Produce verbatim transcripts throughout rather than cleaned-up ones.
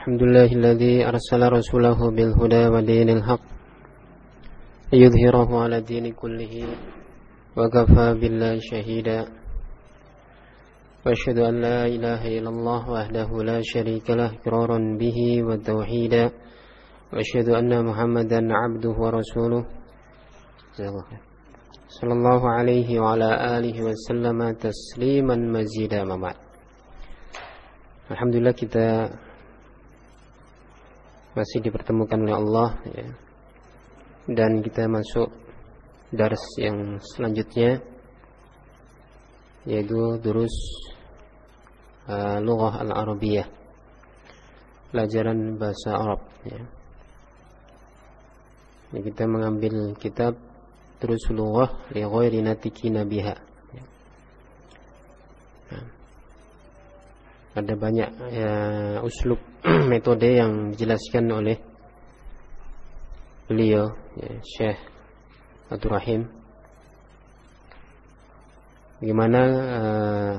Alhamdulillahilladzi arsala rasulahu bil huda wa dinil haq liyudhhirahu 'ala dini kullihi wa kafa billahi shahida. Wa asyhadu an la ilaha illallah wahdahu la syarika lah iqraran bihi wa tauhida. Wa asyhadu anna Muhammadan 'abduhu wa rasuluh. Sallallahu alaihi wa ala alihi wa sallama tasliman mazida ma. Alhamdulillah kita masih dipertemukan oleh Allah ya. Dan kita masuk dars yang selanjutnya, yaitu durus uh, lughah al-arabiyah, pelajaran bahasa Arab ya. Ya, kita mengambil kitab Durus lughah li ghairi natikina biha ya. Nah, ada banyak ya, uslub metode yang dijelaskan oleh beliau ya, Syekh Abdul Rahim, bagaimana uh,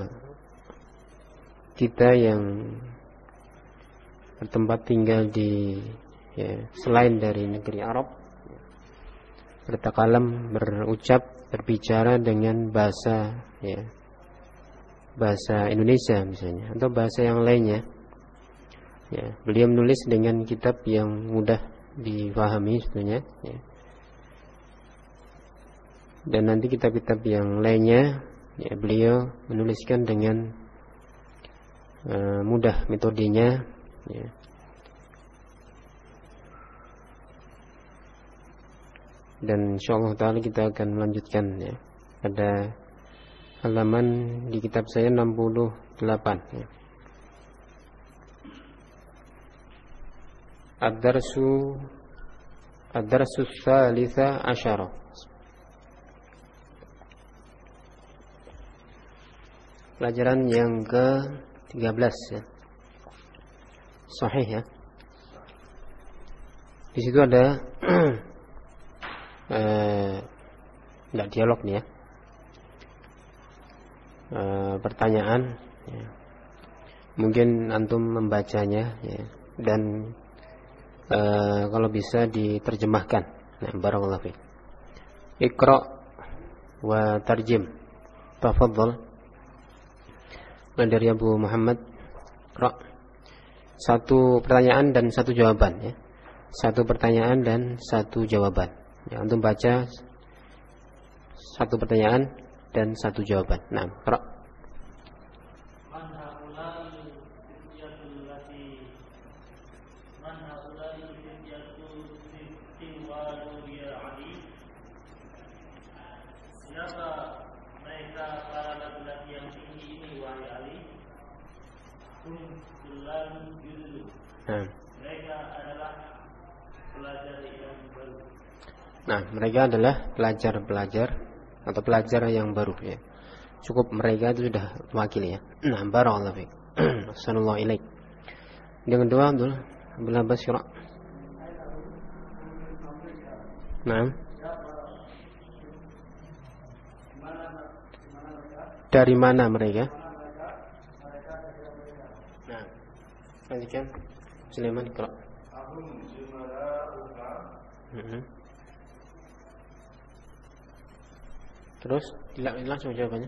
kita yang bertempat tinggal di ya, selain dari negeri Arab bertakalam, berucap, berbicara dengan bahasa ya, bahasa Indonesia misalnya atau bahasa yang lainnya ya. Beliau menulis dengan kitab yang mudah difahami sebenarnya ya. Dan nanti kitab-kitab yang lainnya ya, beliau menuliskan dengan uh, mudah metodenya ya. Dan insyaallah ta'ala kita akan melanjutkan ya, pada halaman di kitab saya enam puluh delapan ya. Ad-darsu Ad-darsu tsalitsa asyara. Pelajaran yang ke tiga belas ya. Sahih ya. Di situ ada eh enggak dialog nih ya. Uh, pertanyaan ya. Mungkin antum membacanya ya. Dan uh, kalau bisa diterjemahkan. Nah, barakallahu fiik. Iqra wa tarjim. Tafadhal. Dari Abu Muhammad. Iqra. Satu pertanyaan dan satu jawaban ya. Satu pertanyaan dan satu jawaban ya. Antum baca satu pertanyaan dan satu jawaban. Nah, Qara. Man haulai fityatul lati Man haulai fityatul tiwalu ya Ali. Siapa mereka para laki-laki yang tinggi ini wahai Ali? Hum tullan judul. Nah, mereka adalah pelajar yang baru. Nah, mereka adalah pelajar-pelajar atau pelajar yang baru ya. Cukup mereka itu sudah mewakili ya. Nah, barakallahu fiik. Sallallahu ilaik. Yang kedua Abdul Abdul Abbas Syura. Nah. Dari mana mereka? Nah. Lanjutkan. Sulaiman Iqra. Mm-hmm. Terus langsung jawabannya.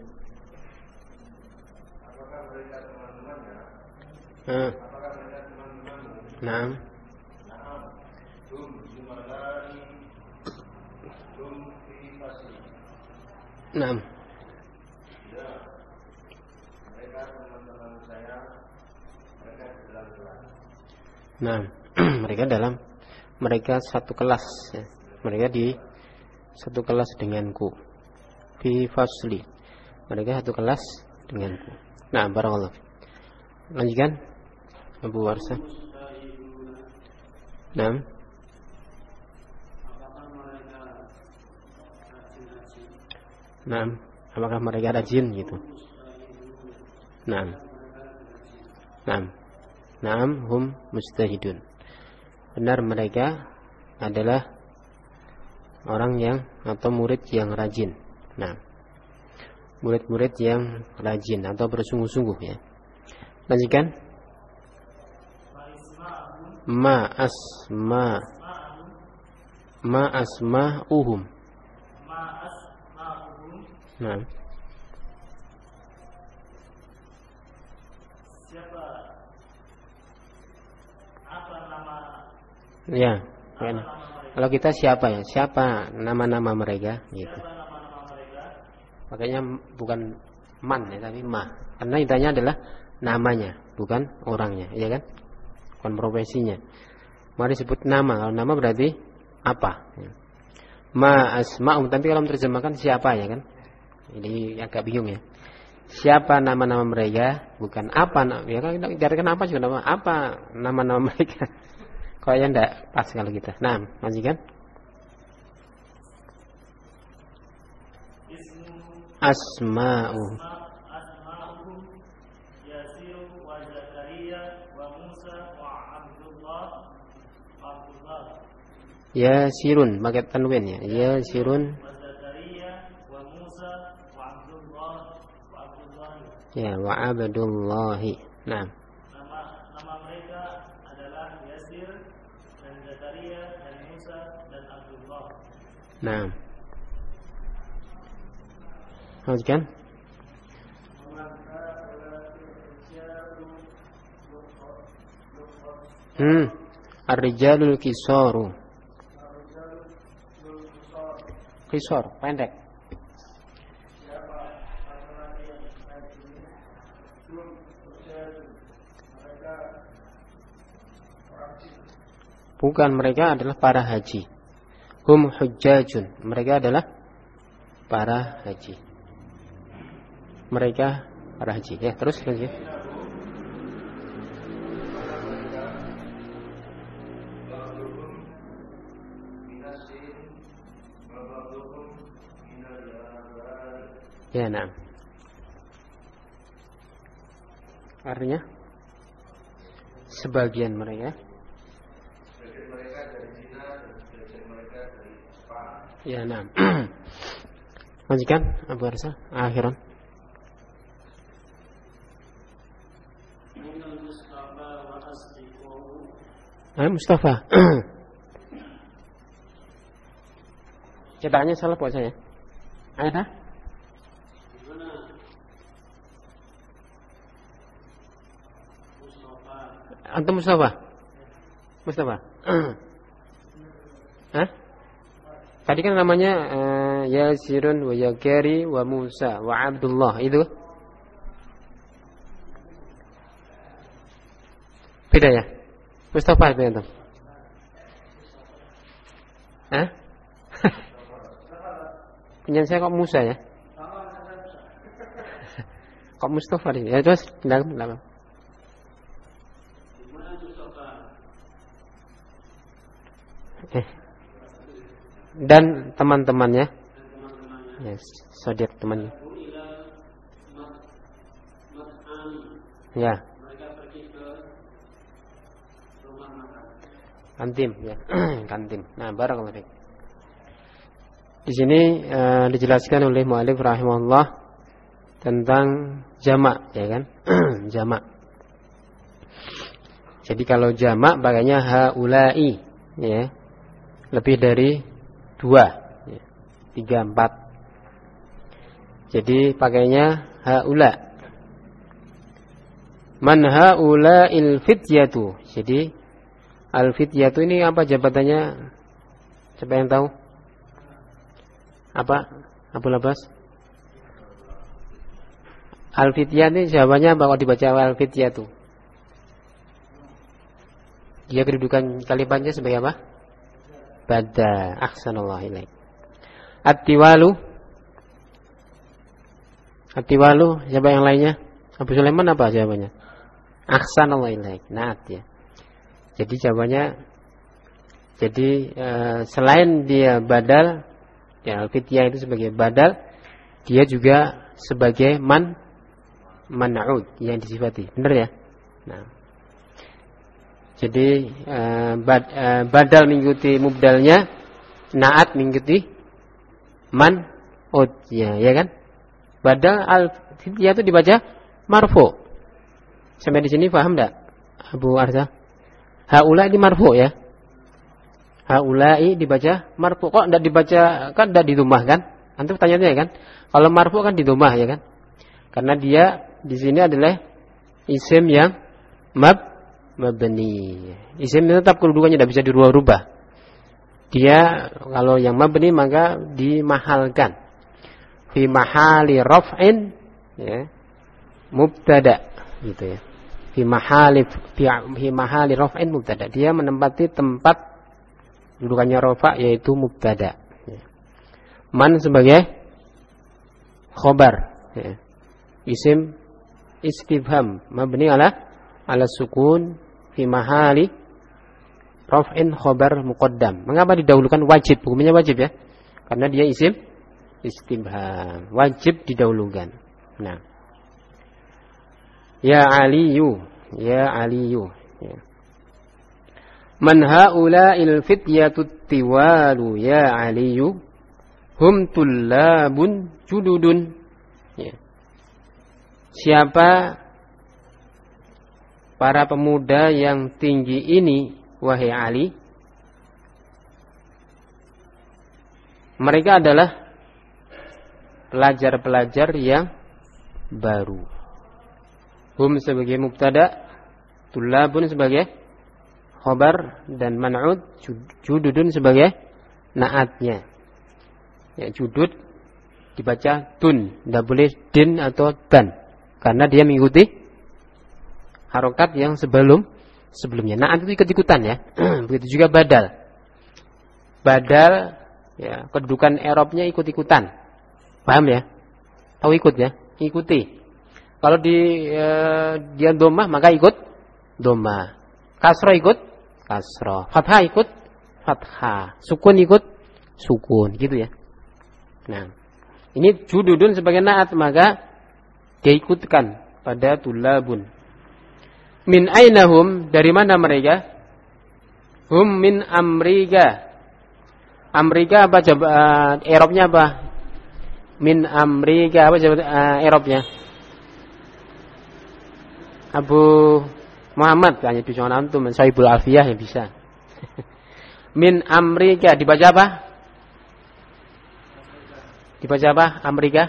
Apakah mereka teman-temannya? Ah. Apakah mereka teman-temanmu? Naam. Naam. Hum jumalai. Hum fi fasli. Naam. Ya. Mereka teman-teman saya. Mereka di dalam kelas. Nah, mereka dalam mereka satu kelas ya. Mereka di satu kelas denganku. Fi fasli. Mereka satu kelas denganku. Nah, barakallahu. Lanjutkan Abu Warsa. Nah. Nah, apakah mereka rajin gitu? Nah. Nah. Naam hum mustahidun. Benar, mereka adalah orang yang atau murid yang rajin. Nah, murid-murid yang rajin atau bersungguh-sungguh ya. Lanjutkan. Ma asma Ma asma'uhum. Ma asma'uhum. Nah. Siapa? Apa nama? Ya. Apa nama mereka? Kalau kita siapa ya? Siapa nama-nama mereka? Gitu. Siapa nama-nama mereka? Makanya bukan man ya, tapi ma. Karena intinya adalah namanya, bukan orangnya, ya kan? Bukan profesinya. Mari sebut nama. Kalau nama berarti apa? Ma asma'um. Tapi kalau menerjemahkan siapa ya kan? Ini agak bingung ya. Siapa nama-nama mereka? Bukan apa. Ya kan kita apa juga nama apa nama-nama mereka? Kayaknya enggak pas kalau kita. Nah, majikan. Asma'u. Asma'uhum Yasir wa Zakaria wa Musa wa Abdullah. Abdullah. Yasirun, pakai tanwin ya. Yasirun. Wa Zakaria wa Musa wa Abdullah wa Abdullah. Ya, wa Abdullahi. Nah. Nama nama mereka adalah Yasir dan Zakaria dan Musa dan Abdullah. Nah. Majikan. Hmm. Ar-rijalul kisaru. Kisar, pendek. Bukan, mereka adalah para haji. Hum hujjajun. Mereka adalah para haji. Mereka para haji. Ya, terus lanjut. Ya, nah. Artinya sebagian mereka Sebagian mereka dari Cina dan sebagian mereka dari Jepang. ya, nah. Majikan Abu Arsa akhiran. Ah, Mustafa. Cetakannya salah buat saya. Ada? Antum Mustafa? Mustafa? Hah? Tadi kan namanya uh, Yasirun wa Yakari wa Musa wa Abdullah. Itu beda ya? Mustafa itu antum? Hah? Punya saya kok Musa ya? Kok Mustafa ini? Ya terus, belakang, belakang. Eh. Dan teman-temannya, yes, saudara temannya. Ya. Kantin, ya, kantin. Nah, barakallahu fiik. Di sini uh, dijelaskan oleh mu'allif rahimahullah tentang jamak, ya kan? Jamak. Jadi kalau jamak pakainya haula'i, ya. Lebih dari dua, ya. Tiga, empat. Jadi pakainya haula. Man haula'il fityatu. Jadi al-fityatu ini apa jabatannya? Siapa yang tahu? Apa? Abu Labas? Al-fityah ini jawabannya apa kalau dibaca al-fityatu? Dia kedudukan kalimatnya sebagai apa? Bada. Ahsanallahu ilaik. At-tiwalu. At-tiwalu, siapa yang lainnya? Abu Sulaiman apa jawabannya? Ahsanallahu ilaik. Naat ya. Jadi jawabannya, jadi e, selain dia badal, ya al-fityah itu sebagai badal, dia juga sebagai man man'ud yang disifati. Benar ya? Nah. Jadi e, bad, e, badal mengikuti mubdalnya, naat mengikuti man'ud, ya, ya kan? Badal al-fityah itu dibaca marfu. Sampai di sini paham enggak, Abu Arza? Haula ini marfu ya. Haulai dibaca marfu. Kok enggak dibaca, kan enggak di rumah kan? Antum tanya-tanya kan? Kalau marfu kan di rumah ya kan? Karena dia di sini adalah isim yang mab mabni. Isim tetap kedudukannya tidak bisa dirubah-rubah. Dia kalau yang mabni maka dimahalkan. Fi mahali raf'in ya. Mubtada gitu ya. Fi mahali fi mahali raf'in mubtada. Dia menempati tempat dudukannya rafa yaitu mubtada. Ya. Man sebagai khobar ya. Isim istifham mabni ala ala sukun fi mahali raf'in khobar muqaddam. Mengapa didahulukan wajib? Hukumnya wajib ya. Karena dia isim istifham, wajib didahulukan. Nah. Ya Aliyu, ya Aliyu ya. Man haula'il fityatut tiwalu ya Aliyu hum tullabun jududun ya. Siapa para pemuda yang tinggi ini wahai Ali? Mereka adalah pelajar-pelajar yang baru. Hum sebagai mubtada, tullabun sebagai khobar, dan man'ud jududun sebagai naatnya. Ya, judud dibaca tun, tidak boleh din atau dan, karena dia mengikuti harokat yang sebelum sebelumnya. Naat itu ikut-ikutan ya. Begitu juga badal. Badal ya, kedudukan i'rabnya ikut-ikutan. Paham ya? Tahu ikut ya? Ikuti. Kalau di e, dia dhammah maka ikut dhammah. Kasrah ikut kasrah. Fathah ikut fathah. Sukun ikut sukun, gitu ya. Nah, ini jududun sebagai naat maka dia ikutkan pada tulabun. Min ainahum, dari mana mereka? Hum min Amrika. Amrika apa coba uh, i'rabnya apa? Min Amrika apa coba uh, i'rabnya? Abu Muhammad hanya tujuan antum Saibul Alfiyah yang bisa. Min Amrika dibaca apa? Dibaca apa? Amrika?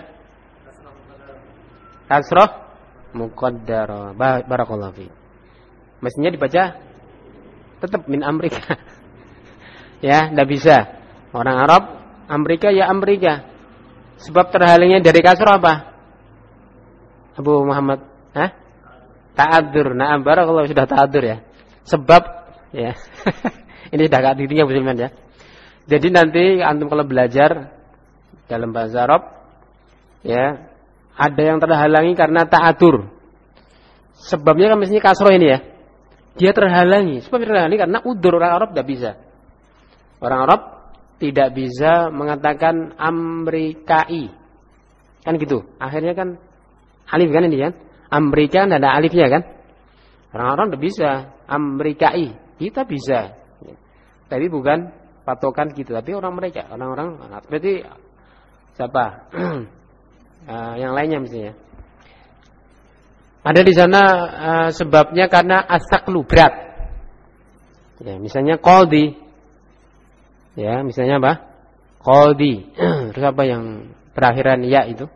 Kasrah muqaddara. Barakallahu fi. Mestinya dibaca tetap min Amrika. Ya, enggak bisa. Orang Arab Amrika ya Amrika. Sebab terhalangnya dari kasrah apa? Abu Muhammad, hah? Ta'adur. Na'am, barakallahu, sudah ta'adur ya. Sebab ya. Ini sudah kak dirinya Musliman ya. Jadi nanti antum kalau belajar dalam bahasa Arab ya, ada yang terhalangi karena ta'adur. Sebabnya kan mestinya kasroh ini ya. Dia terhalangi. Sebab terhalangi karena udur, orang Arab tidak bisa. Orang Arab tidak bisa mengatakan Amrikai. Kan gitu. Akhirnya kan alif kan ini kan. Amrika tidak ada alifnya kan. Orang-orang tidak bisa Amrikai. Kita bisa. Tapi bukan patokan gitu. Tapi orang mereka. Orang-orang. Berarti siapa? uh, yang lainnya misalnya. Ada di sana uh, sebabnya karena asaklu berat. Ya, misalnya qadhi. Ya, misalnya apa? Qadhi. Terus apa yang berakhiran ya itu?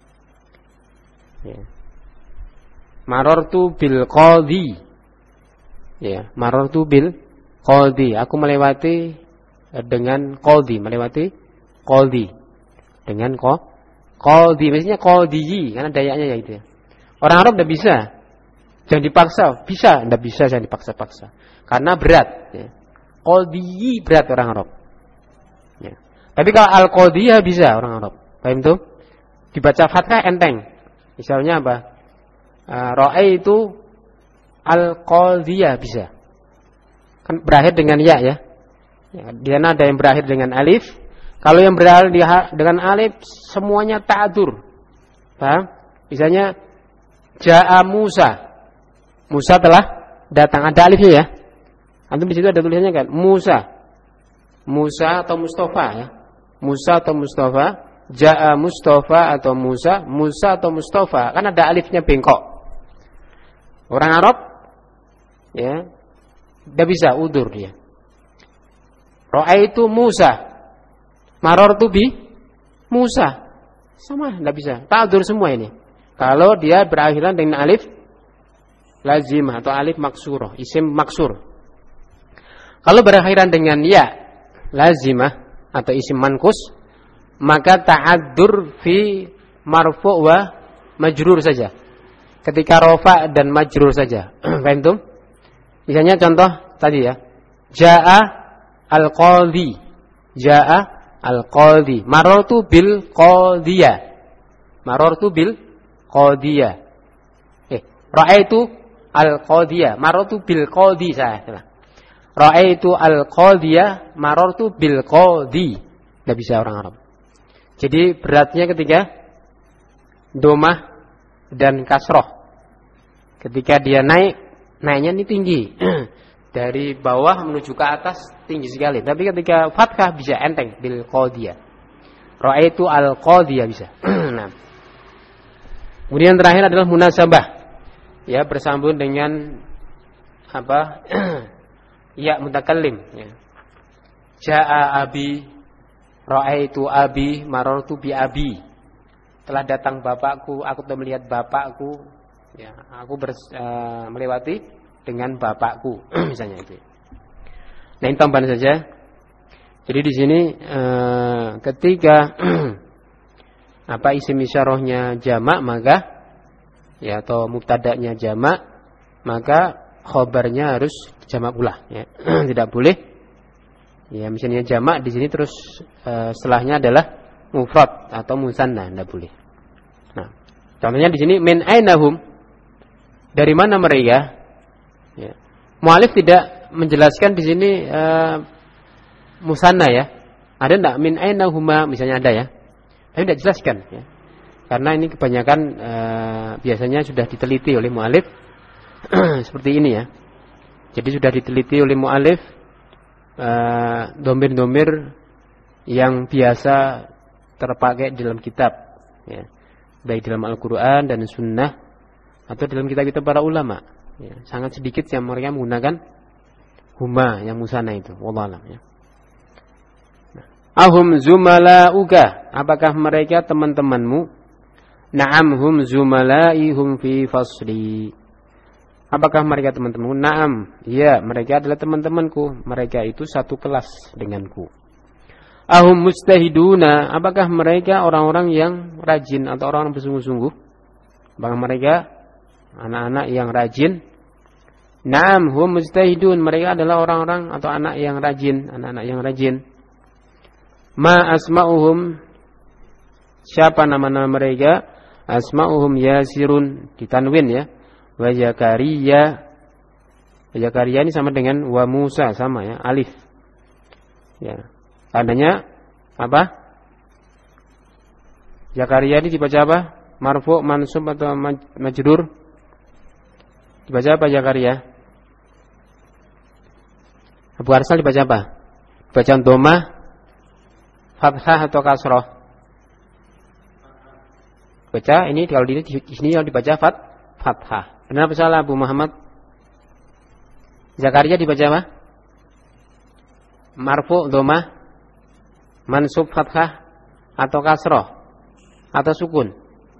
Ya. Marartu bil qadhi. Ya, marartu bil qadhi. Aku melewati dengan qadhi, melewati qadhi. Dengan ko qadhi, maksudnya qadhi, karena dayaknya ya itu ya. Orang Arab tidak bisa. Jangan dipaksa, bisa, tidak bisa jangan dipaksa-paksa. Karena berat ya. Qadhi berat orang Arab. Ya. Tapi kalau al-qadhiyah bisa orang Arab. Paham tuh? Dibaca fathah enteng. Misalnya apa? Uh, Ro'ay itu al-qadhiyah bisa. Kan berakhir dengan ya ya. Ya, dia ada yang berakhir dengan alif. Kalau yang berakhir dengan alif semuanya ta'adur. Paham? Misalnya Ja'a Musa. Musa telah datang, ada alifnya ya. Antum di situ ada tulisannya kan? Musa. Musa atau Mustafa ya. Musa atau Mustafa, Ja'a Mustafa atau Musa, Musa atau Mustafa. Kan ada alifnya bengkok. Orang Arab ya, Tidak bisa udur dia. Ra'aitu Musa. Marartu bi Musa. Sama, tidak bisa. Ta'dzur semua ini. Kalau dia berakhiran dengan alif lazimah atau alif maksurah, isim maksur. Kalau berakhiran dengan ya lazimah atau isim mankus, maka ta'addur fi marfu' wa majrur saja. Ketika rafa' dan majrur saja. Paham tuh? Misalnya contoh tadi ya. Jaa al-qadhi. Jaa al-qadhi. Marartu bil qadhiyah. Marartu bil qadhiyah. Eh, ra'aitu al-qadhiyah. Marartu bil qadhi saya. Ra'aitu al-qadhiyah, marartu bil qadhi. Enggak bisa orang Arab. Jadi beratnya ketika domah dan kasroh. Ketika dia naik, naiknya ini tinggi. Dari bawah menuju ke atas tinggi sekali. Tapi ketika fathah bisa enteng bil qadhiyah. Ra'aitu al-qadhiyah bisa. Nah. Kemudian terakhir adalah munasabah. Ya, bersambung dengan apa? Ya mutakallim ya. Jaa abi, ra'aitu abi, marartu bi abi. Telah datang bapakku, aku telah melihat bapakku. Ya, aku ber, uh, melewati dengan bapakku, misalnya itu. Nah, ini tambahan saja. Jadi di sini uh, ketika apa isim isyarahnya jamak maka ya atau mubtada'nya jamak, maka khobarnya harus jamak pula ya. Tidak boleh ya misalnya jamak di sini terus uh, setelahnya adalah mufrad atau musanna, tidak boleh. Nah, contohnya di sini min ainahum, dari mana mereka? Ya. Mu'alif tidak menjelaskan di sini uh, musanna ya. Ada enggak min ainahuma misalnya ada ya. Tapi tidak jelaskan ya. Karena ini kebanyakan uh, biasanya sudah diteliti oleh mu'alif seperti ini ya. Jadi sudah diteliti oleh mu'alif uh, domir-domir yang biasa terpakai di dalam kitab ya. Baik dalam Al-Quran dan Sunnah atau dalam kitab-kitab para ulama ya. Sangat sedikit yang mereka menggunakan huma yang musanna itu. Wallahu a'lam ya. Nah. Ahum zumalauka, apakah mereka teman-temanmu? Na'am hum zumalai hum fi fasli. Apakah mereka teman-temanku? Na'am, ya mereka adalah teman-temanku. Mereka itu satu kelas denganku. Ahum mustahiduna, apakah mereka orang-orang yang rajin atau orang-orang bersungguh-sungguh? Apakah mereka anak-anak yang rajin? Na'am hum mustahidun, mereka adalah orang-orang atau anak yang rajin, anak-anak yang rajin. Ma asma'uhum, siapa nama-nama mereka? Asma'uhum Yasirun, ditanwin ya. Wa Zakaria, Zakaria ini sama dengan wa Musa, sama ya, alif. Ya. Tandanya apa? Zakaria ini dibaca apa? Marfu, mansub atau majrur? Dibaca apa Zakaria? Abu Arsal dibaca apa? Bacaan dhamma, fathah atau kasroh? Baca ini kalau di sini yang dibaca fat, fathah. Benar apa salah Abu Muhammad? Zakaria dibaca apa? Marfu, dhamma, mansub, fathah atau kasroh atau sukun?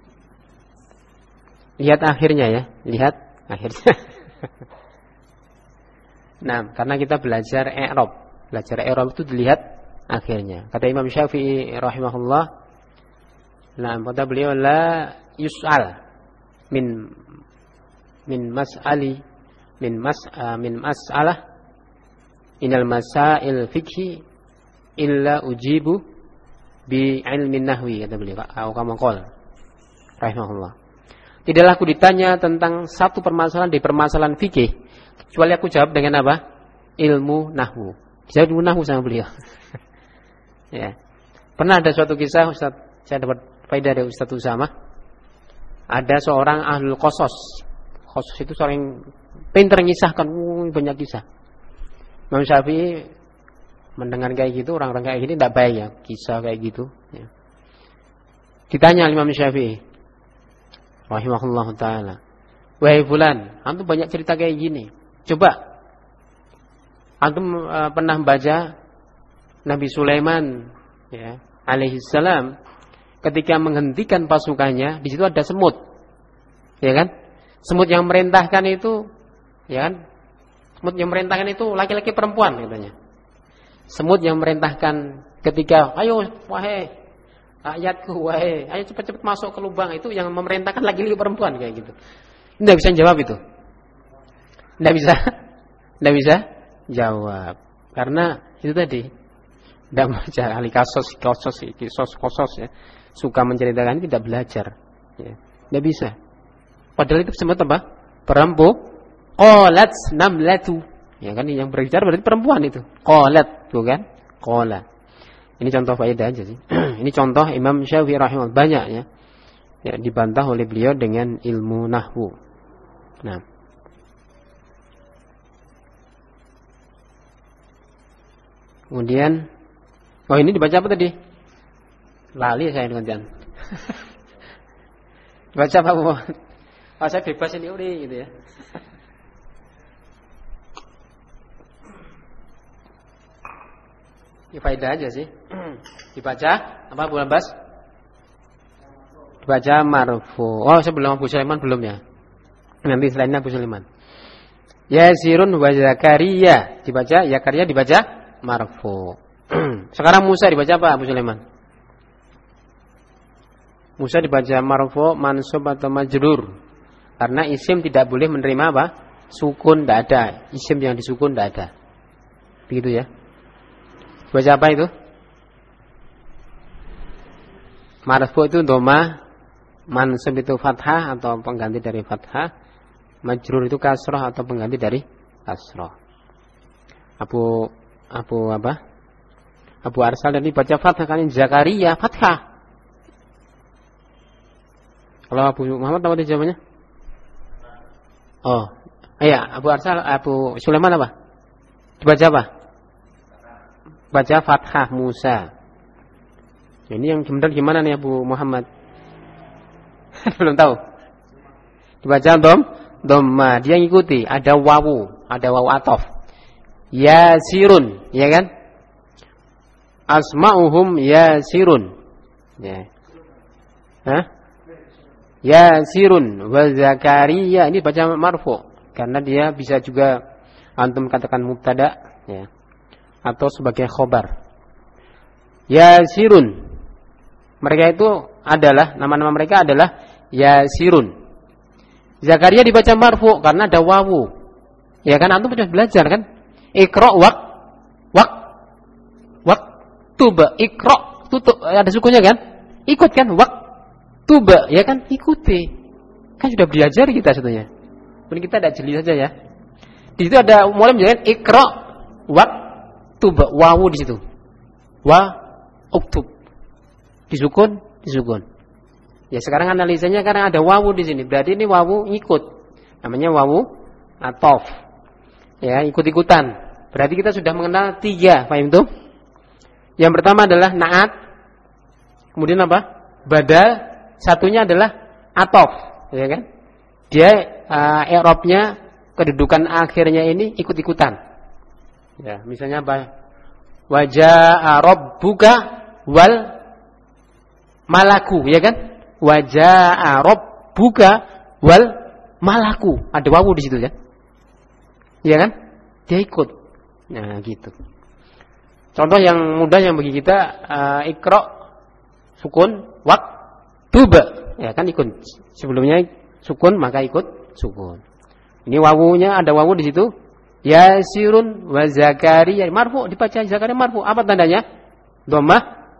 Lihat akhirnya ya, lihat akhirnya. Nah, karena kita belajar i'rab, belajar i'rab itu dilihat akhirnya. Kata Imam Syafi'i rahimahullah, nah, kata beliau la yus'al min min mas'ali min mas uh, min mas'alah inal masail fikhi illa ujibu bi ilmin nahwi, kata beliau. Atau kama qala rahimahullah. Tidaklah aku ditanya tentang satu permasalahan di permasalahan fikih kecuali aku jawab dengan apa? Ilmu nahwu. Jawab ilmu nahwu sama beliau. Ya. Pernah ada suatu kisah Ustaz, saya dapat faedah dari Ustaz Usama. Ada seorang ahlul qasas. Qasas itu seorang yang pintar ngisahkan, uh, banyak kisah. Imam Syafi'i mendengar kayak gitu, orang-orang kayak gini tidak baik ya, kisah kayak gitu ya. Ditanya Imam Syafi'i rahimahullah ta'ala, wahai fulan, antum banyak cerita kayak gini, coba Antum uh, pernah baca Nabi Sulaiman ya, alaihissalam ketika menghentikan pasukannya, di situ ada semut. Ya kan? Semut yang merintahkan itu, ya kan? Semut yang merintahkan itu laki-laki perempuan katanya. Semut yang merintahkan ketika, ayo wahai rakyatku, wahai, ayo cepat-cepat masuk ke lubang, itu yang memerintahkan laki-laki perempuan kayak gitu. Tidak bisa jawab itu. Tidak bisa. Tidak bisa jawab. Karena itu tadi, tidak baca ahli kasos, kasos, kisos, kosos ya. Suka menceritakan, tidak belajar. Ya. Tidak bisa. Padahal itu semut apa? Perempuan. Qalat namlatu. Ya kan, yang berbicara berarti perempuan itu. Qalat, tuh kan? Qala. Ini contoh faedah aja sih. Ini contoh Imam Syafi'i rahimahullah, banyak ya. Ya, dibantah oleh beliau dengan ilmu nahwu. Nah. Kemudian, oh ini dibaca apa tadi? Lali saya dengan baca apa Bu? Oh, saya bebas ini uri gitu ya. Ini faedah aja sih. Dibaca apa Bu Lambas? Dibaca marfu. Oh, sebelum Abu Sulaiman belum ya? Nanti selain Abu Sulaiman. Yasirun wa Zakaria. Dibaca Zakaria dibaca marfu. Sekarang Musa dibaca apa Abu Sulaiman? Musa dibaca marfu, mansub atau majrur. Karena isim tidak boleh menerima apa? Sukun, tidak ada. Isim yang disukun tidak ada. Begitu ya. Baca apa itu? Marfu itu dhamma, mansub itu fathah atau pengganti dari fathah, majrur itu kasrah atau pengganti dari kasrah. Abu Abu apa? Abu Arsal tadi baca fathah, kan Zakaria fathah. Kalau Abu Muhammad apa jawabannya? Oh, iya, Abu Arsal, Abu Sulaiman apa? Dibaca apa? Baca fathah Musa. Ini yang benar gimana nih Abu Muhammad? Belum tahu. Dibaca dom, dhamma. Dia ngikuti. Ada wawu, ada wawu atof. Yasirun, ya kan? Asma'uhum yasirun. Ya. Hah? Yasirun wa Zakaria. Ini baca marfu karena dia bisa juga antum katakan mubtada ya, atau sebagai khobar. Yasirun, mereka itu adalah, nama-nama mereka adalah Yasirun. Zakaria dibaca marfu karena ada wawu. Ya kan, antum sudah belajar kan? Iqra waq waq waq tuba. Iqra tutup, ada sukunya kan? Ikut kan? Waq tuba, ya kan, ikuti. Kan sudah belajar kita sebetulnya. Mungkin kita tidak jeli saja ya. Di situ ada mulai menjadi ikra wa tuba, wawu di situ. Wa uktub. Disukun, disukun. Ya sekarang analisanya karena ada wawu di sini. Berarti ini wawu ikut. Namanya wawu atof. Ya, ikut-ikutan. Berarti kita sudah mengenal tiga, paham itu? Yang pertama adalah naat. Kemudian apa? Badal. Satunya adalah atof, ya kan? Dia uh, i'rabnya, kedudukan akhirnya ini ikut-ikutan. Ya, misalnya apa? Wajaa rabbuka wal malaku, ya kan? Wajaa rabbuka wal malaku. Ada wawu di situ ya. Ya kan? Dia ikut. Nah, gitu. Contoh yang mudah yang bagi kita, uh, ikra sukun, waq tuba, ya kan, ikut. Sebelumnya sukun maka ikut sukun. Ini wawunya, ada wawu di situ. Yasirun wa Zakaria marfu, dibaca Zakaria marfu. Apa tandanya? Dhammah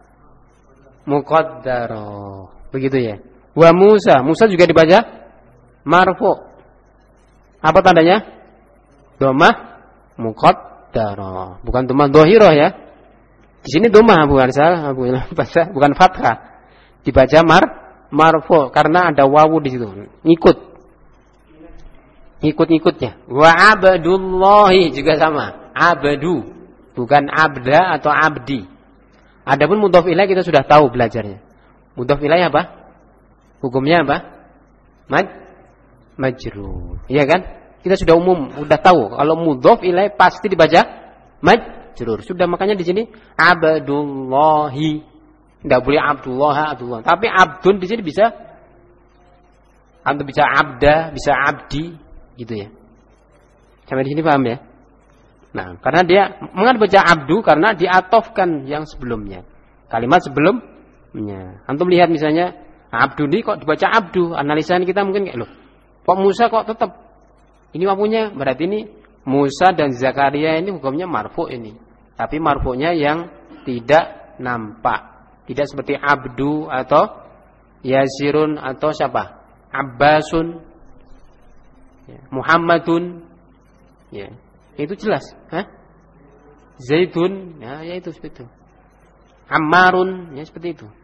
muqaddarah. Begitu ya. Wa Musa, Musa juga dibaca marfu. Apa tandanya? Dhammah muqaddarah. Bukan dhammah dhahirah ya. Di sini dhammah Abu Arsal, Abu baca bukan fathah. Dibaca mar marfu karena ada wawu di situ. Ikut. Ikut-ikutnya. Wa abdullahi juga sama. Abdu, bukan abda atau abdi. Adapun mudhof ilaih kita sudah tahu belajarnya. Mudhof ilaih apa? Hukumnya apa? Maj majrur. Iya kan? Kita sudah umum, sudah tahu kalau mudhof ilaih pasti dibaca majrur. Sudah, makanya di sini Abdullahi. Tidak boleh Abdullah, Abdullah. Tapi abdun di sini bisa, atau bisa abda, bisa abdi, gitu ya. Sampai di sini paham ya? Nah, karena dia mengapa baca abdu, karena diatofkan yang sebelumnya. Kalimat sebelumnya. Antum lihat misalnya abdu ini kok dibaca abdu, analisanya kita mungkin kayak loh. Kok Musa kok tetap ini wapunya? Berarti ini Musa dan Zakaria ini hukumnya marfu ini. Tapi marfunya yang tidak nampak. Tidak seperti abdu atau Yasirun atau siapa? Abbasun, ya, Muhammadun, ya, itu jelas. Hah? Zaidun, ya, ya itu seperti itu. Ammarun, ya seperti itu.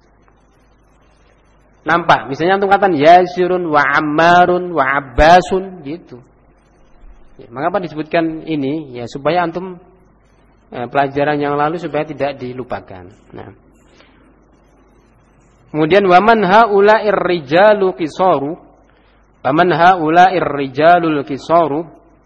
Nampak, misalnya antum katakan Yasirun wa Ammarun wa Abbasun, gitu. Ya, mengapa disebutkan ini? Ya supaya antum eh, pelajaran yang lalu supaya tidak dilupakan. Nah. Kemudian waman haula'ir rijalu qisaru, waman haula'ir rijalul qisaru,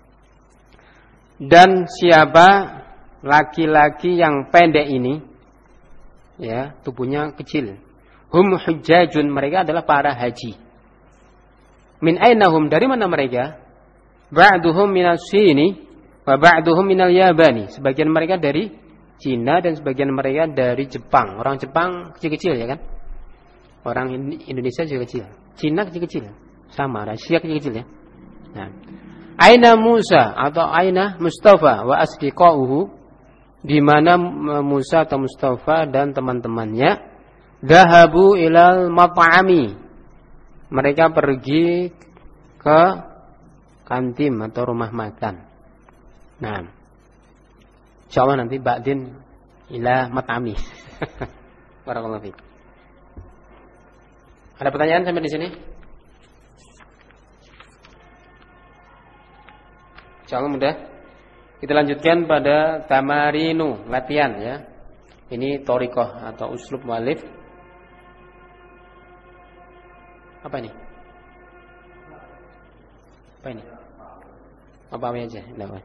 dan siapa laki-laki yang pendek ini, ya tubuhnya kecil, hum hujjajun, mereka adalah para haji. Min ainahum, dari mana mereka? Ba'duhum minas Sini wa ba'duhum minal Yabani, sebagian mereka dari Cina dan sebagian mereka dari Jepang. Orang Jepang kecil-kecil ya kan? Orang Indonesia juga kecil, Cina kecil-kecil, sama, Rusia kecil-kecil ya. Nah, aina Musa atau aina Mustafa wa asdiqauhu, di mana Musa atau Mustafa dan teman-temannya, dhahabu ilal mat'ami, mereka pergi ke kantin atau rumah makan. Nah, insyaallah nanti ba'din ila mat'ami. Barakallahu fiik. Ada pertanyaan sampai di sini? Insyaallah mudah. Kita lanjutkan pada tamarinu, latihan ya. Ini thoriqah atau uslub mu'allif. Apa ini? Apa ini? Apa aja? Enggak.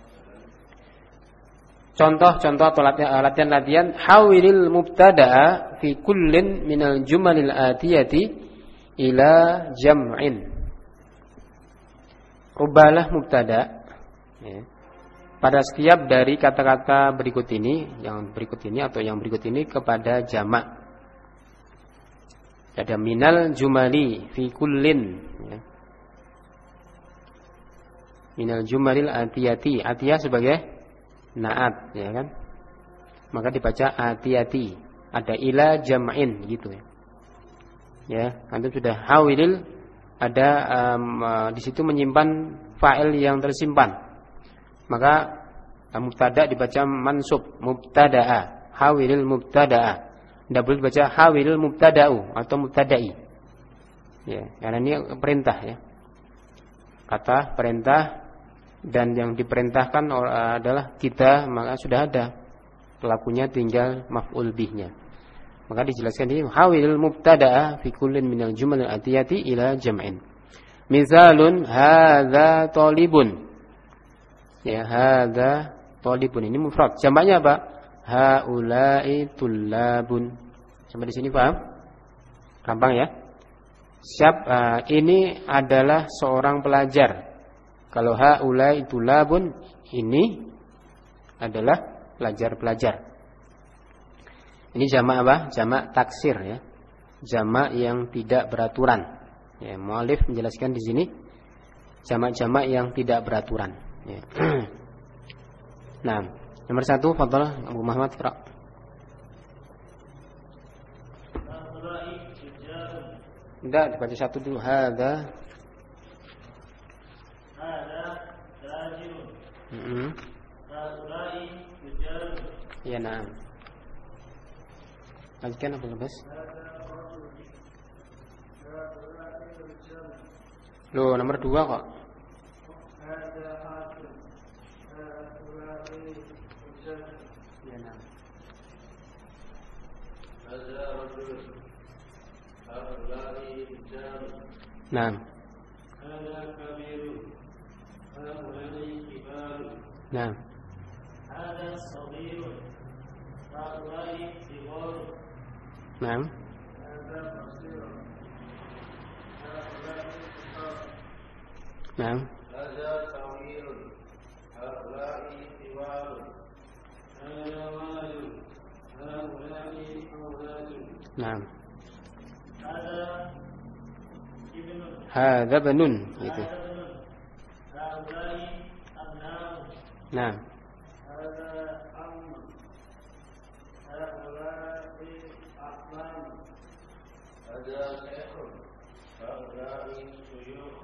Contoh-contoh atau latihan-latihan hawilil mubtada'a fi kullin minal jumalil atiyati ila jam'in. Rubalah mubtada' ya, pada setiap dari kata-kata berikut ini, yang berikut ini atau yang berikut ini kepada jamak. Ada minal jumali fi kullin ya. Minal jumalil atiyati, atiyah sebagai naat ya kan, maka dibaca hati-hati, ada ila jam'in gitu ya. Ya, antum sudah hawilil, ada um, uh, di situ menyimpan fa'il yang tersimpan, maka uh, mubtada dibaca mansub, mubtada'a, hawilil mubtada'a. Tidak boleh dibaca hawilil mubtada'u atau mubtada'i. Ya, karena ini perintah ya, kata perintah. Dan yang diperintahkan adalah kita, maka sudah ada pelakunya, tinggal maf'ul bihnya. Maka dijelaskan ini hawilil mubtada'a fi kullin minal jumal atiyati ila jam'in. Misalun hadza talibun. Ya, hadza talibun ini mufrad. Jamaknya apa? Haula'i tullabun. Sampai di sini paham? Gampang ya? Siap, uh, ini adalah seorang pelajar. Kalau haulai tulabun, ini adalah pelajar-pelajar. Ini jamak apa? Jamak taksir ya. Jamak yang tidak beraturan. Ya, mu'allif menjelaskan di sini jamak-jamak yang tidak beraturan. Ya. Nah, nomor satu, fadhal Abu Muhammad Qira. Tidak, dibaca satu dulu. Hadza Mm-hmm. Ya, nah. Lanjutkan apa lepas? Loh, nomor dua kok. Ya, nah. Nah. Nah. هذا صغير هؤلاء صغار نعم هذا قصير هؤلاء قصار نعم هذا طويل هؤلاء طوال هذا ولد هؤلاء أولاد نعم هذا ابن هذا بنun gitu. هذا ابن هؤلاء أبناء Nah, هذا أم هؤلاء أقلام هذا شيخ هؤلاء شيوخ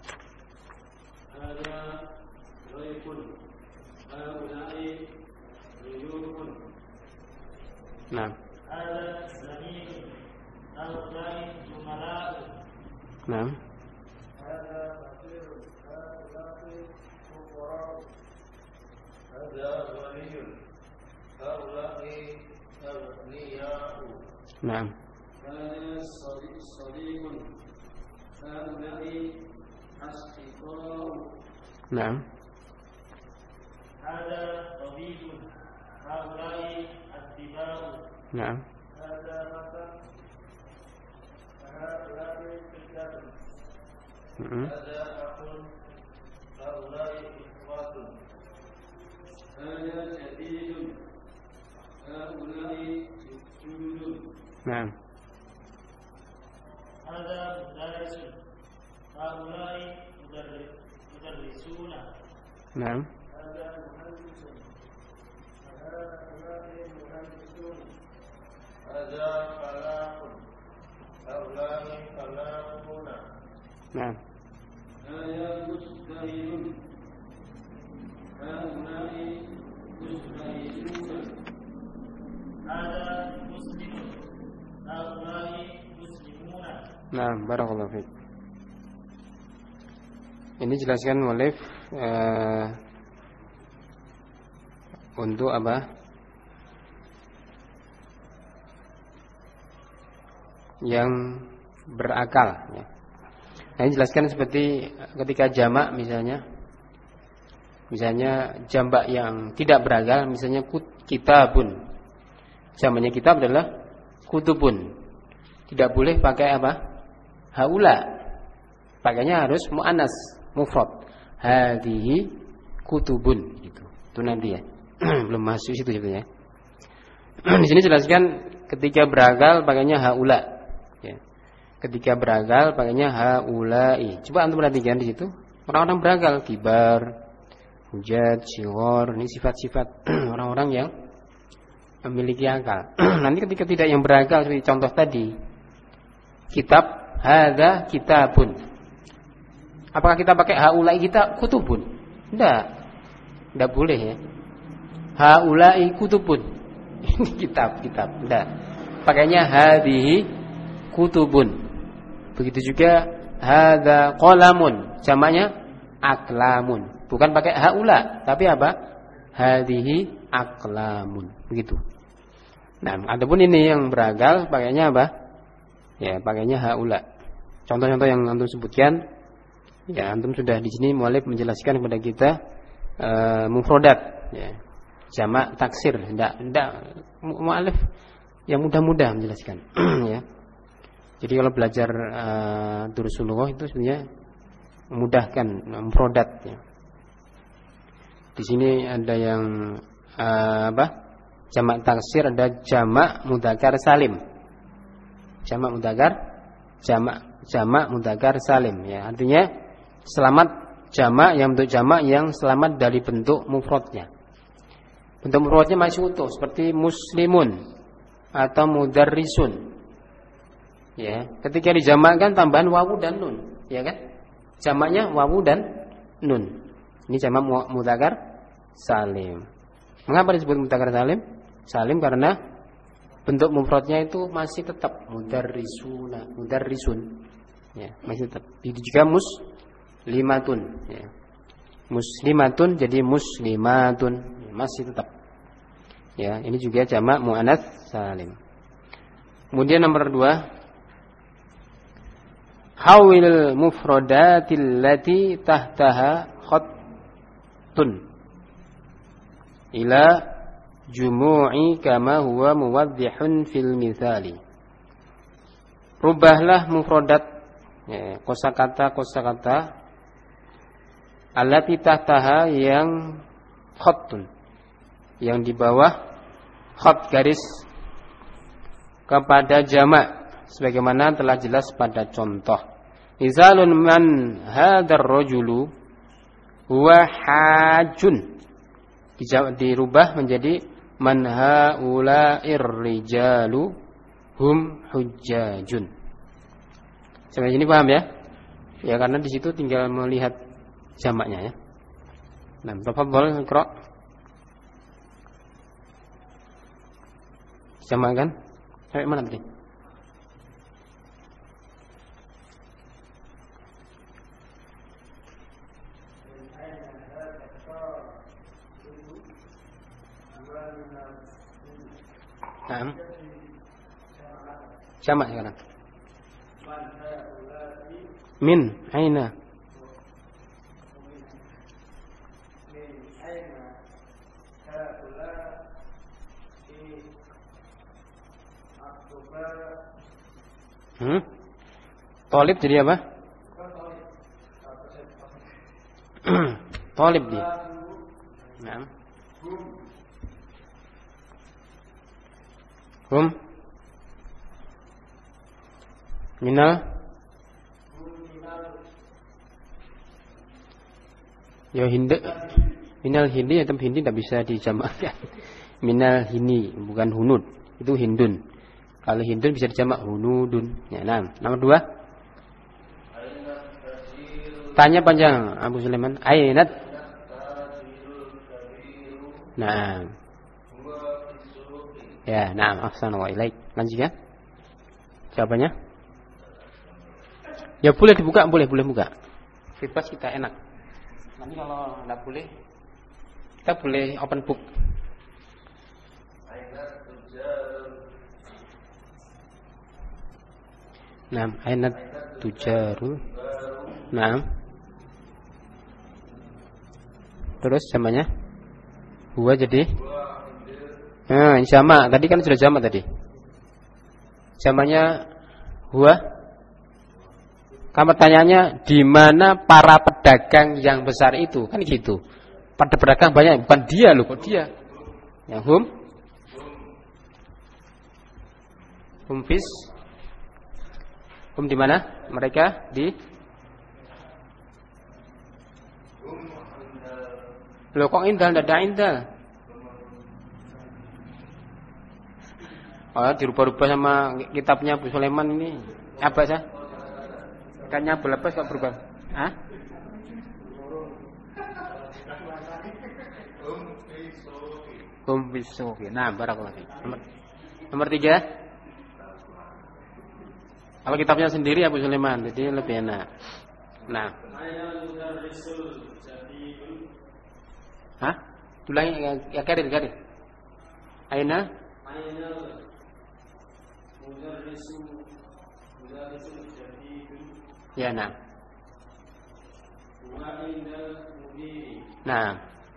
هذا ضيف هؤلاء ضيوف nah, هذا زميل هؤلاء زملاء nah, هذا فقير هؤلاء فقراء هذا غني هؤلاء أغنياء nah, هذا صديق صديق هؤلاء أصدقاء nah, هذا طبيب هؤلاء أطباء nah, هذا مثل هؤلاء كتاب mm, هذا أخ هؤلاء إخوة هذا جديد هؤلاء جدد nah, هذا مدرس هؤلاء مدرس مدرسون nah, هذا مهندس هؤلاء مهندسون هذا فلاح هؤلاء فلاحون nah, هذا مجتهد هؤلاء مجتهدون هذا مسلم هؤلاء مسلمون nah, barakallahu fiik. Ini jelaskan muallif uh, untuk apa? Yang berakal ya. Nah, ini jelaskan seperti ketika jamak misalnya. Misalnya jamak yang tidak berakal, misalnya kitabun. Jamaknya kitab adalah kutubun. Tidak boleh pakai apa? Haula. Pakainya harus muannas, mufrad. Hadhihi kutubun gitu. Itu nanti ya. Belum masuk situ sebetulnya. Di sini jelaskan ketika berakal pakainya haula. Ya. Ketika berakal pakainya haulai. Coba antum perhatikan di situ. Orang-orang berakal, kibar, hujat, shighar, ini sifat-sifat orang-orang yang memiliki akal. Nanti ketika tidak yang berakal seperti contoh tadi. Kitab, hadza kitabun. Apakah kita pakai haulai kita kutubun? Tidak. Tidak boleh ya. Haulai kutubun. Ini kitab, kitab. Tidak. Pakainya hadhihi kutubun. Begitu juga hadza qalamun. Jamaknya aklamun. Bukan pakai haula, tapi apa? Hadhihi aklamun. Begitu. Nah, adapun ini yang berakal pakainya apa? Ya, pakainya haula. Contoh-contoh yang antum sebutkan, ya antum sudah di sini muallif menjelaskan kepada kita e, mufradat, ya. Jamak taksir, tidak tidak muallif yang mudah-mudah menjelaskan, ya. Jadi kalau belajar e, durusul lughah itu sebenarnya memudahkan mufradat, ya. Di sini ada yang e, apa? Jamak taksir, ada jamak mudzakkar salim. Jamak mudzakkar, jamak jamak mudzakkar salim, ya. Artinya selamat jamak yang bentuk jamak yang selamat dari bentuk mufradnya. Bentuk mufradnya masih utuh seperti muslimun atau mudarrisun. Ya, ketika dijamakkan tambahan wawu dan nun, ya kan? Jamaknya wawu dan nun. Ini jamak mudzakkar salim. Mengapa disebut mudzakkar salim? Salim karena bentuk mufradnya itu masih tetap mudarrisuna, mudarrisun. Ya, masih tetap. Itu juga muslimatun, ya. Muslimatun jadi muslimatun, ya, masih tetap. Ya, ini juga jamak muannats salim. Kemudian nomor dua, hawil mufradatil lati tahtaha khattun. ila jumu'i kama huwa muwaddihun fil mithali. Rubahlah mufradat, ya, kosakata kosakata allati tahtaha yang khattun, yang di bawah khat garis kepada jamak sebagaimana telah jelas pada contoh. Izalun man hadzal rajulu huwa hajun, dirubah menjadi man haula'ir rijalu hum hujjajun. Sampai sini paham ya? Ya, karena di situ tinggal melihat jamaknya ya. Nah, tafadhol iqra. Jamak kan? Sampai mana tadi? Nah. Jamak sekarang. Min aina? Hmm? Tolib jadi apa? Tolib dia. Nah. Hum minal ya hindi minal hindi atau hindi tidak bisa dijamakkan. Minal hini bukan hunud, itu hindun. Kalau hindun bisa dijamak hunudun. Ya, nah, nomor dua. Tanya panjang Abu Sulaiman. Ainat. Nah. Ya, nah, ahsanu wa ilaik. Lanjut ya. Jawabannya? Ya boleh dibuka, boleh, boleh buka. Bebas kita, enak. Nanti kalau enggak boleh, kita boleh open book. Nah, ainat tujarul. Nah. Terus jamaknya? Huwa jadi? Nah, jamak. Tadi kan sudah jamak tadi. Jamaknya huwa. Kan pertanyaannya di mana para pedagang yang besar itu? Kan gitu. Pada pedagang banyak, bukan dia loh, kok dia. Yang hum? Hum fis? Hum di mana? Mereka di? Loh kok indal, tidak ada indal. Oh, dirubah-rubah sama kitabnya Abu Sulaiman ini. Apa sih? Ikannya berlepas kok berubah? Hah? Hum bisuki. Nah, barakallahu. Nomor, nomor tiga. Kalau kitabnya sendiri Abu Sulaiman, jadi lebih enak. Nah. Hah? Ulangi ya, karir, karir. Aina? Aina. Mudarrisu. Mudarrisu jadidun. Ya, nah. Wa inda mudiri. Nah.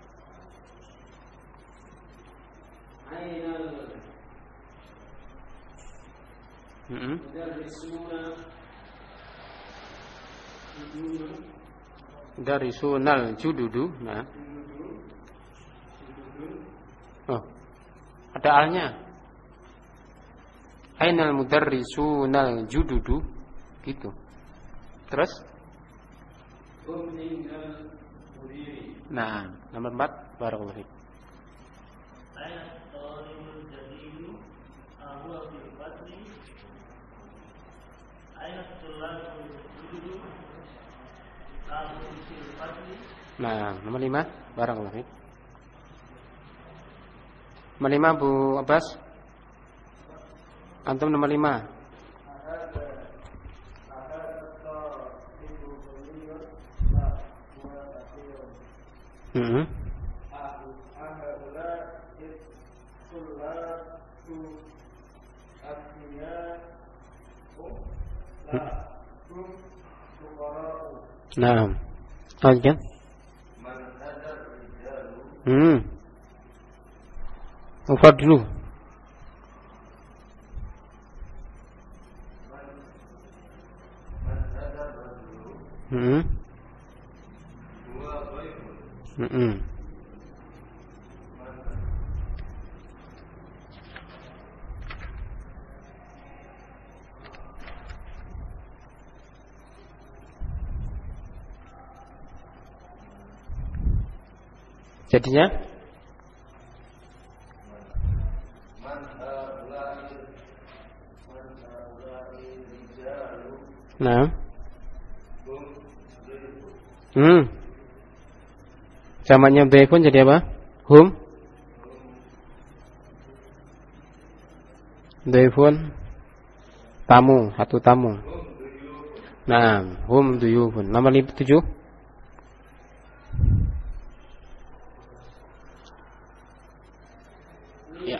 Aina. Heeh. Mudarrisuna. Mudarrisunal jududu. Nah. Oh, ada alnya. Ainal mudarrisunal jududu, gitu. Terus? Nah, nomor empat, barakallahu fiik. Nah, nomor lima, barakallahu fiik. Nomor lima Bu Abbas. Antum nomor lima. Hmm. Nah, lanjutkan. Hmm. Mufrad dulu. Hmm. Hmm. Jadinya nah. Hmm. Jamaknya dhaifun jadi apa? Hum. Dhaifun tamu, satu tamu. Nah, hum duyufun. Nomor tujuh. Ya.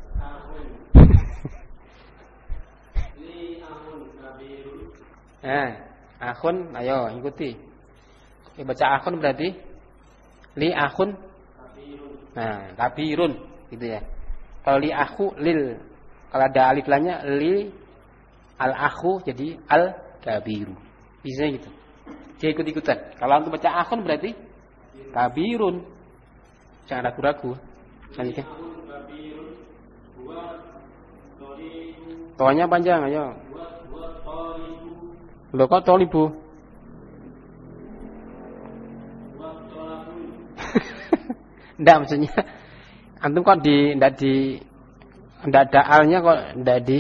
Eh, akhun, ayo ikuti. Ya, baca akhun berarti li akhun. Nah, kabirun gitu ya. Kalau li akhu lil, kalau ada alif lainnya li al akhu jadi al kabiru. Bisa gitu. Dia ikut-ikutan. Kalau antum baca akhun berarti kabirun. Jangan ragu-ragu. Lanjutkan. Toanya panjang, ayo. Loh kok tolibu? Enggak, maksudnya antum kok di enggak di enggak ada alnya kok enggak di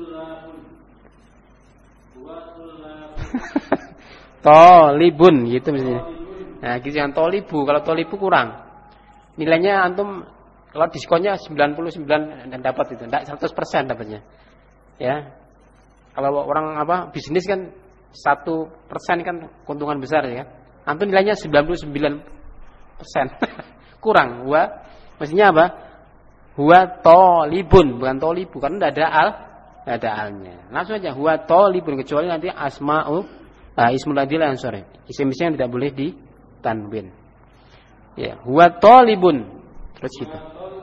tolibun gitu maksudnya. Nah, gitu yang tolibu. Kalau tolibu kurang. Nilainya antum kalau diskonnya sembilan puluh sembilan dan dapat itu, enggak seratus persen dapatnya. Ya. Kalau orang apa bisnis kan satu persen kan keuntungan besar ya. Antum nilainya sembilan puluh sembilan persen. Kurang. Huwa maksudnya apa? Huwa tolibun, bukan tolibu karena tidak ada al, tidak ada alnya. Langsung aja huwa tolibun, kecuali nanti asma'u ah, ismul ladil ansori. Isim-isim yang tidak boleh ditanwin. Ya, huwa tolibun. Terus kita.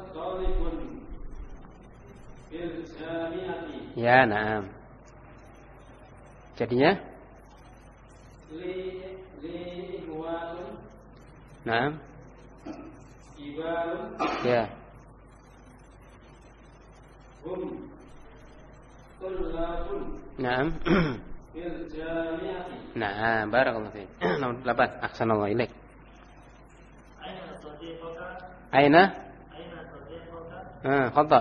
Ya, nah. Jadinya nah. Ya. Nah. Nah, barakallahu fiik. Nomor delapan. Ahsanallahu ilaik. Aina? Ah, khata.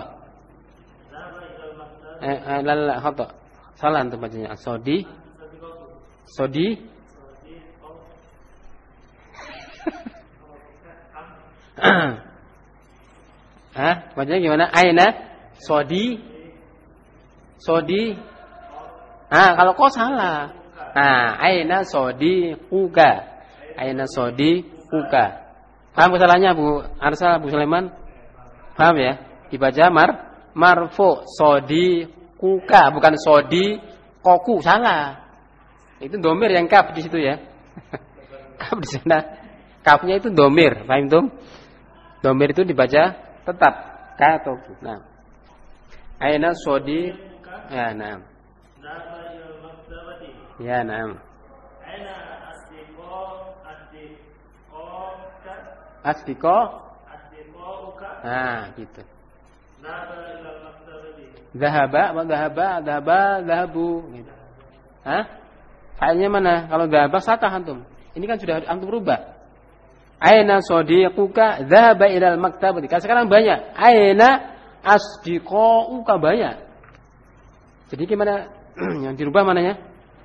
Eh, la la khata. Salah antum bacanya. Sodi. Sodi. Hah? Bacanya gimana? Aina? Sodi. Sodi. Ah, kalau kau salah. Nah, aina sodi kuka. Aina sodi kuka. Paham kesalahannya Bu Arsal, Bu Sulaiman? Paham ya? Dibaca mar marfu sodi kuka, bukan sodi koku. Salah. Itu domir yang kaf di situ ya. Kaf di sana. Kafnya itu domir, paham tuh? Domir itu dibaca tetap ka atau ku. Nah. Aina sodi ya, nah. Ya, nah. Aina asdiqo asdiqoka Asdiqo asdiqoka. Nah, gitu. Zahaba ila maktabati. Zahaba, apa zahaba, zahaba, zahabu gitu. Hah? Failnya mana? Kalau zahaba sakah antum. Ini kan sudah antum rubah. Aina sadiquka zahaba ila maktabati. Kan sekarang banyak. Aina asdiqoka banyak. Jadi gimana yang dirubah mananya?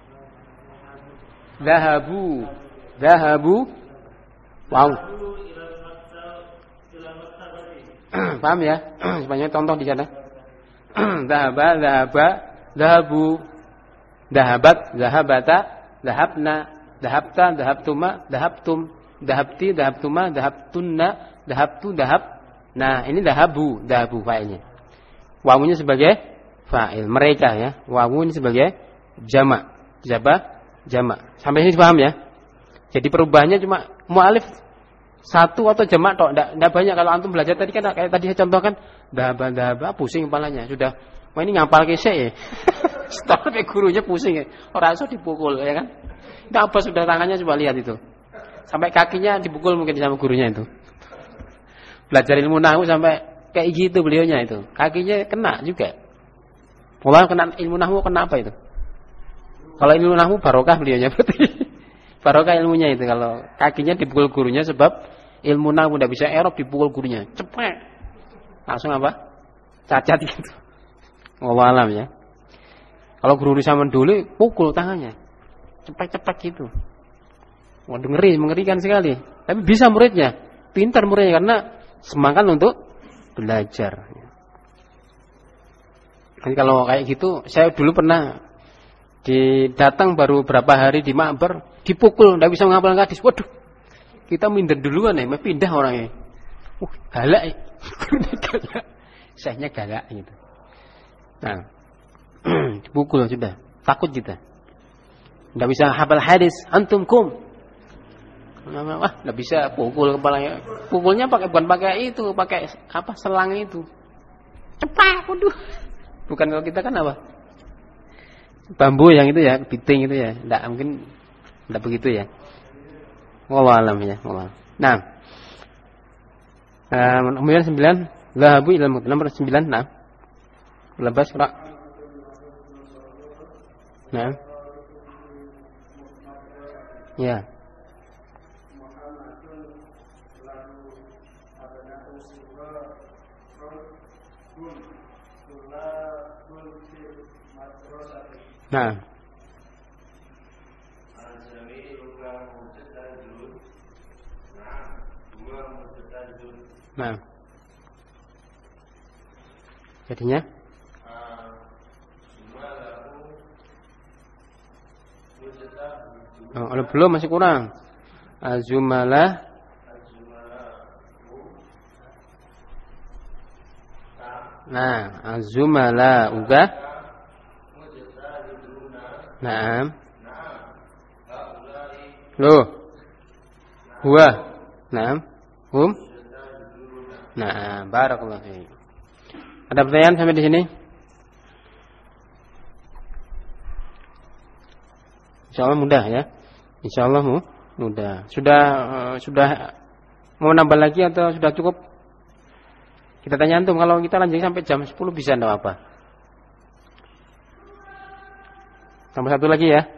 Zahabu. Zahabu. Wow. Paham ya? Sebanyak contoh di sana. Zahaba, zahaba, zahabu. Zahabat, zahabata, zahabna, zahabta, zahabtuma, zahabtum, zahabti, zahabtuma, zahabtunna, zahabtu, zahab. Nah, ini zahabu, zahabu fa'ilnya. Wawunya sebagai fa'il mereka ya. Wawu ini sebagai jamak. Siapa? Jamak. Sampai sini paham ya? Jadi perubahannya cuma mu'alif Satu atau jamak tok, enggak, enggak banyak. Kalau antum belajar tadi kan kayak tadi saya contohkan, daba-daba pusing kepalanya. Sudah, wah ini ngapal kesek ya. Setelah gurunya pusing ya. Orang iso dipukul ya kan. Enggak apa sudah tangannya coba lihat itu. Sampai kakinya dipukul mungkin sama gurunya itu. Belajar ilmu nahwu sampai kayak gitu beliaunya itu. Kakinya kena juga. Pola kena ilmu nahwu kena apa itu? Kalau ilmu nahwu barokah beliaunya berarti. Barokah ilmunya itu kalau kakinya dipukul gurunya sebab ilmu nahwu tidak bisa Arab dipukul gurunya. Cepet. Langsung apa? Cacat gitu. Wallahu alam ya. Kalau guru zaman dulu pukul tangannya. Cepet-cepet gitu. Waduh ngeri, mengerikan sekali. Tapi bisa muridnya. Pintar muridnya karena semangat untuk belajar. Jadi kalau kayak gitu, saya dulu pernah didatang baru berapa hari di makbar, dipukul, tidak bisa menghafal hadis. Waduh, kita minder duluan ya, mau pindah orangnya. Uh, galak ya. Galak. Sayangnya galak gitu. Nah, dipukul sudah, takut kita. Tidak bisa hafal hadis, antum kum. Wah, tidak bisa pukul kepalanya. Pukulnya pakai bukan pakai itu, pakai apa selang itu. Cepat, waduh. Bukan kalau kita kan apa? Bambu yang itu ya, piting itu ya. Tidak mungkin, tidak begitu ya. Wallahu alam ya. Wallahu. Nah, kemudian sembilan, zahabu ilal mut. Nomor sembilan, nah, lebas rak. Nah, ya. Nah, nah, jadinya oh, oh, belum masih kurang. Azumalah nah, azumala uga Naam. Loh. Huwa. Naam. Hum. Naam. Barakallahu fiik. Ada pertanyaan sampai di sini? Insyaallah mudah ya. Insyaallah mudah. Sudah uh, sudah mau nambah lagi atau sudah cukup? Kita tanya antum, kalau kita lanjut sampai jam sepuluh bisa enggak apa? Tambah satu lagi ya.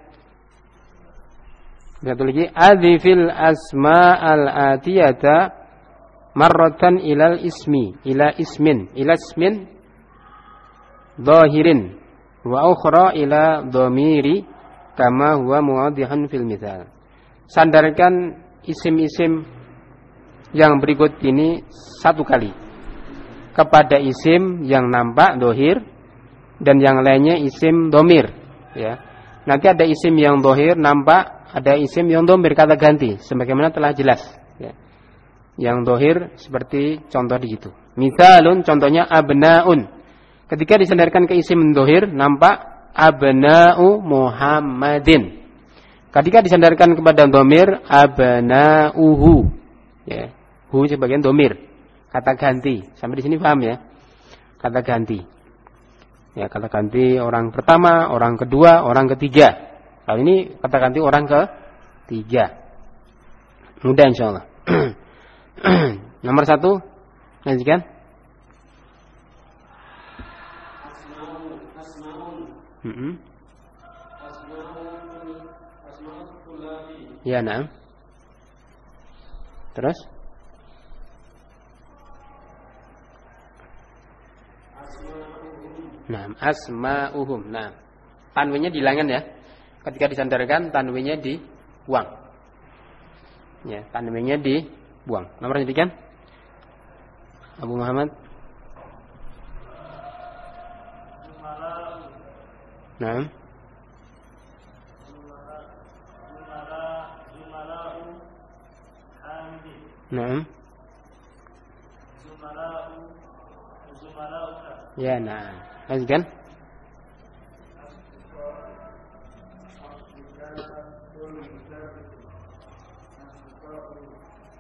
Satu lagi, adhifil asma al-atiyata marratan ilal ismi, ila ismin, ila ismin dhahirin wa ukhra ila dhamiri kama huwa muwaddihan fil mithal. Sandarkan isim-isim yang berikut ini satu kali kepada isim yang nampak dhahir dan yang lainnya isim dhamir. Ya, nanti ada isim yang dohir nampak, ada isim yang domir kata ganti, sebagaimana telah jelas. Ya. Yang dohir seperti contoh di situ. Misalun contohnya abnaun. Ketika disandarkan ke isim dohir nampak abnau Muhammadin. Ketika disandarkan kepada domir abnauhu. Ya, hu sebagian domir. Kata ganti. Sampai di sini paham ya? Kata ganti. Ya, kata ganti orang pertama, orang kedua, orang ketiga. Kali ini kata ganti orang ketiga. Mudah insyaallah. Nomor satu, lanjutkan. Asmaun, asmaun. Mm-hmm. Asmaun, asmaun kullahi. Ya, nah. Terus? Nah, asma'uhum. Nah, tanwinnya dihilangkan ya. Ketika disandarkan tanwinnya dibuang. Ya, tanwinnya dibuang. Nomor jadikan Abu Muhammad. Nah. Nah. Ya, nah. Lanjutkan.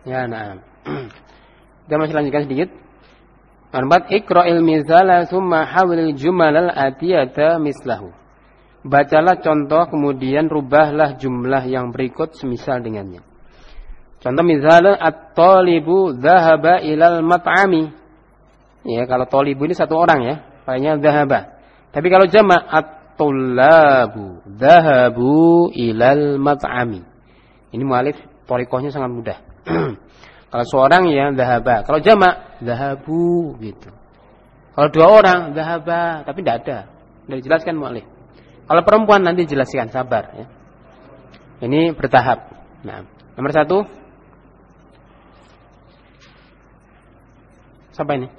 Ya, na'am. Kita masih lanjutkan sedikit. Nomor empat, Iqra'il mizala summa hawlil jumalal atiyata mislahu. Bacalah contoh kemudian rubahlah jumlah yang berikut semisal dengannya. Contoh misalnya at-talibu dhahaba ilal mat'ami. Ya, kalau talibu ini satu orang ya, kayaknya dhahaba. Tapi kalau jamak at-tullabu dhahabu ilal mat'ami. Ini mu'alif thariqahnya sangat mudah. Kalau seorang ya dhahaba, kalau jamak dhahabu gitu. Kalau dua orang dhahaba, tapi tidak ada. Sudah dijelaskan mu'alif. Kalau perempuan nanti jelaskan, sabar ya. Ini bertahap. Nah, nomor satu. Siapa ini?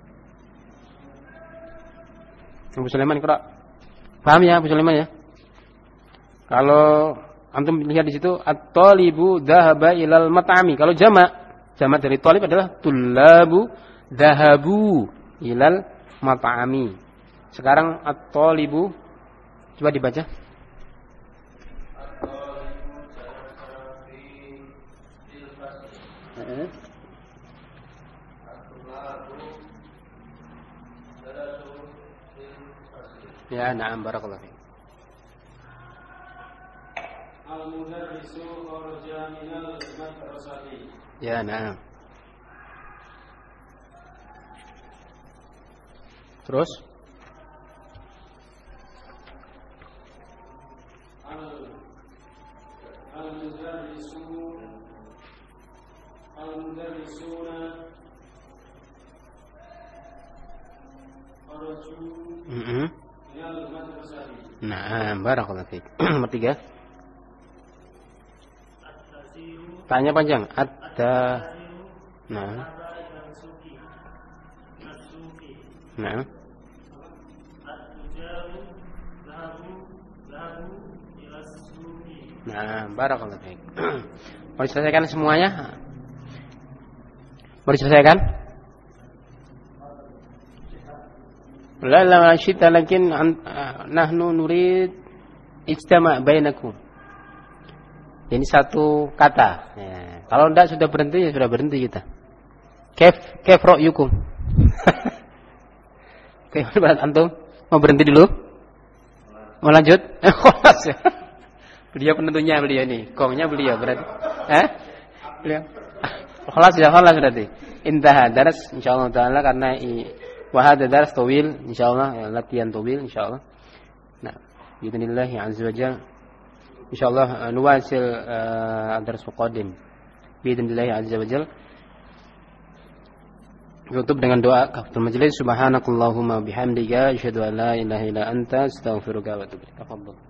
Abu Sulaiman Iqra. Paham ya Abu Sulaiman ya? Kalau antum lihat di situ at-talibu dhahaba ilal mat'ami. Kalau jamak, jamak dari talib adalah tullabu dhahabu ilal mat'ami. Sekarang at-talibu coba dibaca. Ya, na'am barakallahu fiik. Al-mudarrisu kharaja minal madrasati. Ya, na'am. Terus Al-mudarrisu Al-mudarrisuna kharaju minal madrasati. Na'am barakallahu fiik. Nomor tiga. Tanya panjang. Ada. Nah. Nah. Nah, barakallahu fiik. Mau diselesaikan semuanya? Mau diselesaikan? La la syita lakin nahnu nurid ijtama' bainakum. Ini satu kata. Ya. Kalau tidak sudah berhenti ya sudah berhenti kita. Kef kef ra'yukum. Oke, berat antum mau berhenti dulu? Mau lanjut? Kholas ya. Beliau penentunya beliau nih, gongnya beliau berarti. Eh? Beliau. Kholas ya, kholas berarti. Intaha daras insyaallah taala karena i wa hadha daras tawil insyaallah ya, latihan tawil insyaallah. Nah, باذنillah azza wa jalla insyaallah nuwasil ad-dars qadim. باذنillah azza wa jalla. Tutup dengan doa kafatul majlis subhanakallahumma bihamdika asyhadu an la ilaha illa anta astaghfiruka wa atubu ilaik. Tafadhal.